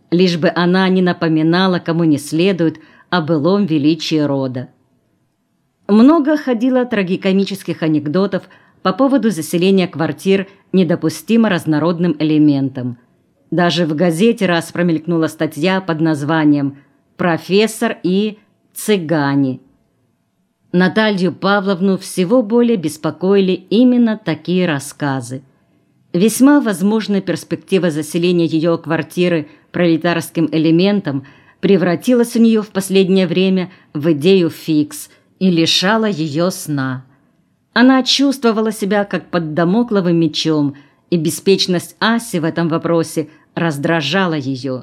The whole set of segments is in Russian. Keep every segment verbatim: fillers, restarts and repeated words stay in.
лишь бы она не напоминала кому не следует о былом величии рода. Много ходило трагикомических анекдотов по поводу заселения квартир недопустимо разнородным элементом. Даже в газете раз промелькнула статья под названием «Профессор и цыгане». Наталью Павловну всего более беспокоили именно такие рассказы. Весьма возможная перспектива заселения ее квартиры пролетарским элементом превратилась у нее в последнее время в идею фикс и лишала ее сна. Она чувствовала себя как под дамокловым мечом, и беспечность Аси в этом вопросе раздражала ее.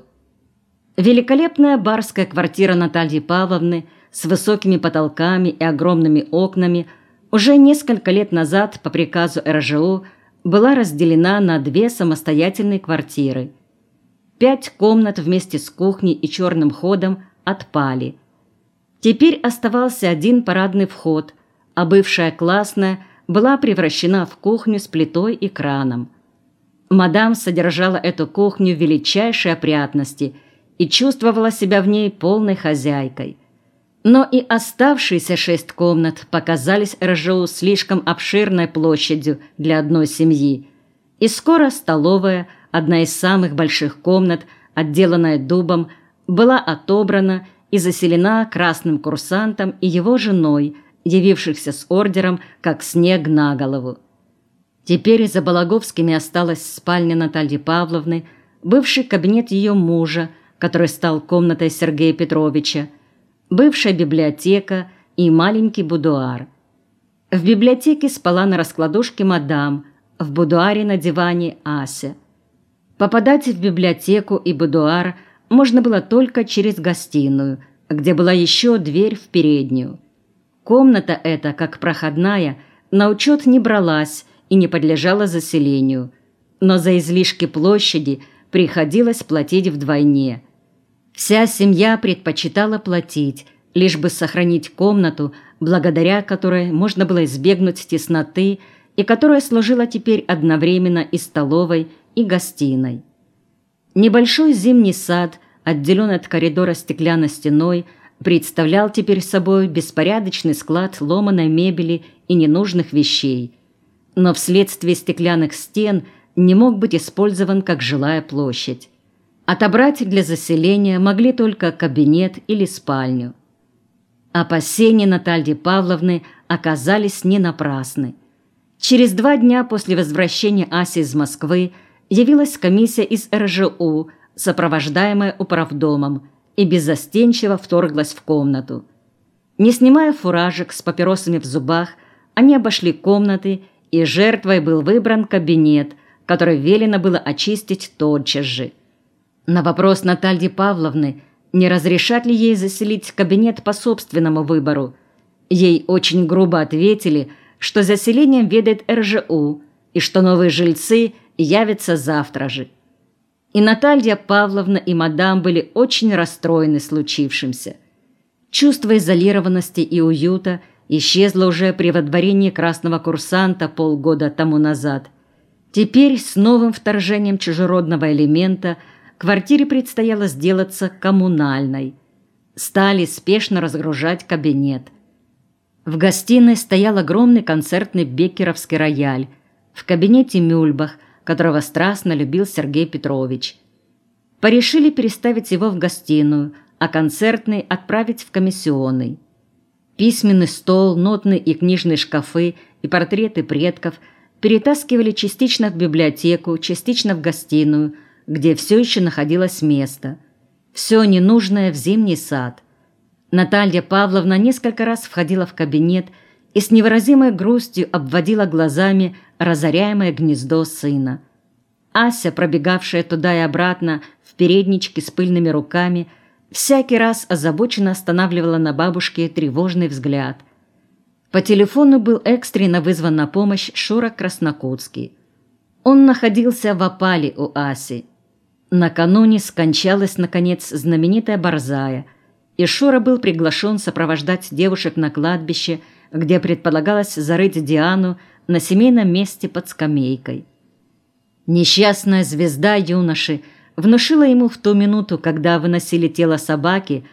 Великолепная барская квартира Натальи Павловны с высокими потолками и огромными окнами уже несколько лет назад по приказу эр жэ у была разделена на две самостоятельные квартиры. Пять комнат вместе с кухней и черным ходом отпали. Теперь оставался один парадный вход, а бывшая классная была превращена в кухню с плитой и краном. Мадам содержала эту кухню в величайшей опрятности и чувствовала себя в ней полной хозяйкой. Но и оставшиеся шесть комнат показались эр жэ у слишком обширной площадью для одной семьи, и скоро столовая, одна из самых больших комнат, отделанная дубом, была отобрана и заселена красным курсантом и его женой, явившихся с ордером, как снег на голову. Теперь за Балаговскими осталась спальня Натальи Павловны, бывший кабинет ее мужа, который стал комнатой Сергея Петровича, бывшая библиотека и маленький будуар. В библиотеке спала на раскладушке мадам, в будуаре на диване Ася. Попадать в библиотеку и будуар можно было только через гостиную, где была еще дверь в переднюю. Комната эта, как проходная, на учет не бралась и не подлежала заселению, но за излишки площади приходилось платить вдвойне. Вся семья предпочитала платить, лишь бы сохранить комнату, благодаря которой можно было избегнуть тесноты и которая служила теперь одновременно и столовой, и гостиной. Небольшой зимний сад, отделенный от коридора стеклянной стеной, представлял теперь собой беспорядочный склад ломаной мебели и ненужных вещей, но вследствие стеклянных стен не мог быть использован как жилая площадь. Отобрать для заселения могли только кабинет или спальню. Опасения Натальи Павловны оказались не напрасны. Через два дня после возвращения Аси из Москвы явилась комиссия из эр жэ у, сопровождаемая управдомом, и беззастенчиво вторглась в комнату. Не снимая фуражек с папиросами в зубах, они обошли комнаты, и жертвой был выбран кабинет, который велено было очистить тотчас же. На вопрос Натальи Павловны, не разрешат ли ей заселить кабинет по собственному выбору, ей очень грубо ответили, что заселением ведает эр жэ у и что новые жильцы явятся завтра же. И Наталья Павловна и мадам были очень расстроены случившимся. Чувство изолированности и уюта исчезло уже при водворении красного курсанта полгода тому назад. Теперь с новым вторжением чужеродного элемента квартире предстояло сделаться коммунальной. Стали спешно разгружать кабинет. В гостиной стоял огромный концертный беккеровский рояль, в кабинете Мюльбах, которого страстно любил Сергей Петрович. Порешили переставить его в гостиную, а концертный отправить в комиссионный. Письменный стол, нотные и книжные шкафы и портреты предков перетаскивали частично в библиотеку, частично в гостиную, где все еще находилось место. Все ненужное в зимний сад. Наталья Павловна несколько раз входила в кабинет и с невыразимой грустью обводила глазами разоряемое гнездо сына. Ася, пробегавшая туда и обратно в передничке с пыльными руками, всякий раз озабоченно останавливала на бабушке тревожный взгляд. По телефону был экстренно вызван на помощь Шура Краснокутский. Он находился в опале у Аси. Накануне скончалась, наконец, знаменитая Борзая, и Шура был приглашен сопровождать девушек на кладбище, где предполагалось зарыть Диану на семейном месте под скамейкой. Несчастная звезда юноши внушила ему в ту минуту, когда выносили тело собаки,